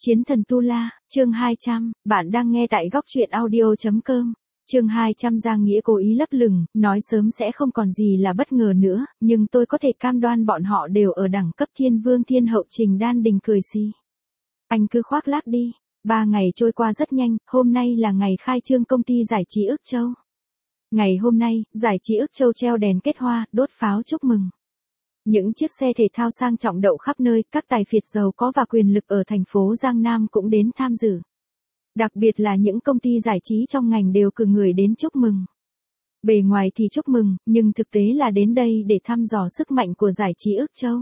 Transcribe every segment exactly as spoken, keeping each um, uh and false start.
Chiến thần Tu La, chương hai trăm, bạn đang nghe tại góc truyện audio chấm com. Chương hai trăm Giang Nghĩa cố ý lấp lửng, nói sớm sẽ không còn gì là bất ngờ nữa, nhưng tôi có thể cam đoan bọn họ đều ở đẳng cấp thiên vương thiên hậu. Trình Đan Đình cười xì. Anh cứ khoác lác đi. Ba ngày trôi qua rất nhanh, hôm nay là ngày khai trương công ty giải trí Ước Châu. Ngày hôm nay, giải trí Ước Châu treo đèn kết hoa, đốt pháo chúc mừng. Những chiếc xe thể thao sang trọng đậu khắp nơi, các tài phiệt giàu có và quyền lực ở thành phố Giang Nam cũng đến tham dự. Đặc biệt là những công ty giải trí trong ngành đều cử người đến chúc mừng. Bề ngoài thì chúc mừng, nhưng thực tế là đến đây để thăm dò sức mạnh của giải trí Ước Châu.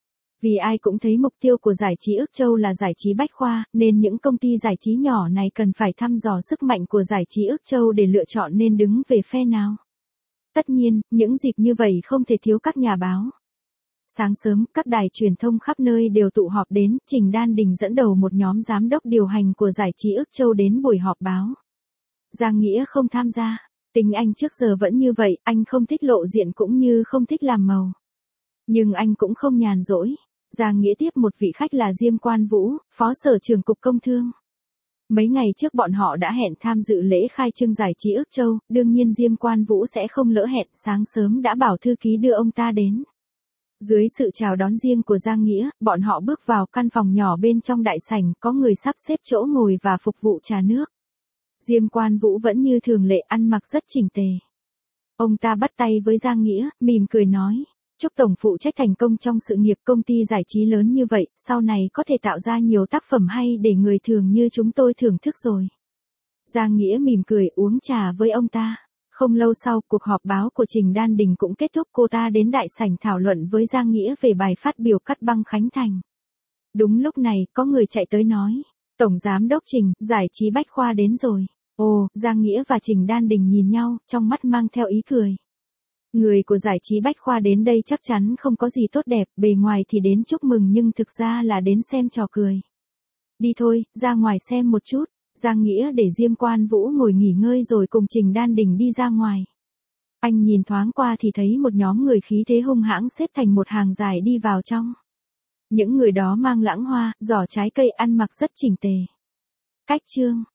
Vì ai cũng thấy mục tiêu của giải trí Ước Châu là giải trí bách khoa, nên những công ty giải trí nhỏ này cần phải thăm dò sức mạnh của giải trí Ước Châu để lựa chọn nên đứng về phe nào. Tất nhiên, những dịp như vậy không thể thiếu các nhà báo. Sáng sớm, các đài truyền thông khắp nơi đều tụ họp đến, Trình Đan Đình dẫn đầu một nhóm giám đốc điều hành của giải trí Ước Châu đến buổi họp báo. Giang Nghĩa không tham gia. Tính anh trước giờ vẫn như vậy, anh không thích lộ diện cũng như không thích làm màu. Nhưng anh cũng không nhàn rỗi. Giang Nghĩa tiếp một vị khách là Diêm Quan Vũ, Phó Sở trưởng Cục Công Thương. Mấy ngày trước bọn họ đã hẹn tham dự lễ khai trương giải trí Ước Châu, đương nhiên Diêm Quan Vũ sẽ không lỡ hẹn, sáng sớm đã bảo thư ký đưa ông ta đến. Dưới sự chào đón riêng của Giang Nghĩa, bọn họ bước vào căn phòng nhỏ bên trong đại sảnh, có người sắp xếp chỗ ngồi và phục vụ trà nước. Diêm Quan Vũ vẫn như thường lệ, ăn mặc rất chỉnh tề. Ông ta bắt tay với Giang Nghĩa, mỉm cười nói, chúc tổng phụ trách thành công trong sự nghiệp công ty giải trí lớn như vậy, sau này có thể tạo ra nhiều tác phẩm hay để người thường như chúng tôi thưởng thức rồi. Giang Nghĩa mỉm cười uống trà với ông ta. Không lâu sau, cuộc họp báo của Trình Đan Đình cũng kết thúc, cô ta đến đại sảnh thảo luận với Giang Nghĩa về bài phát biểu cắt băng khánh thành. Đúng lúc này, có người chạy tới nói, Tổng Giám đốc Trình, giải trí bách khoa đến rồi. Ồ, Giang Nghĩa và Trình Đan Đình nhìn nhau, trong mắt mang theo ý cười. Người của giải trí bách khoa đến đây chắc chắn không có gì tốt đẹp, bề ngoài thì đến chúc mừng nhưng thực ra là đến xem trò cười. Đi thôi, ra ngoài xem một chút. Giang Nghĩa để Diêm Quan Vũ ngồi nghỉ ngơi rồi cùng Trình Đan Đình đi ra ngoài. Anh nhìn thoáng qua thì thấy một nhóm người khí thế hung hãng xếp thành một hàng dài đi vào trong. Những người đó mang lãng hoa, giỏ trái cây, ăn mặc rất chỉnh tề. Cách chương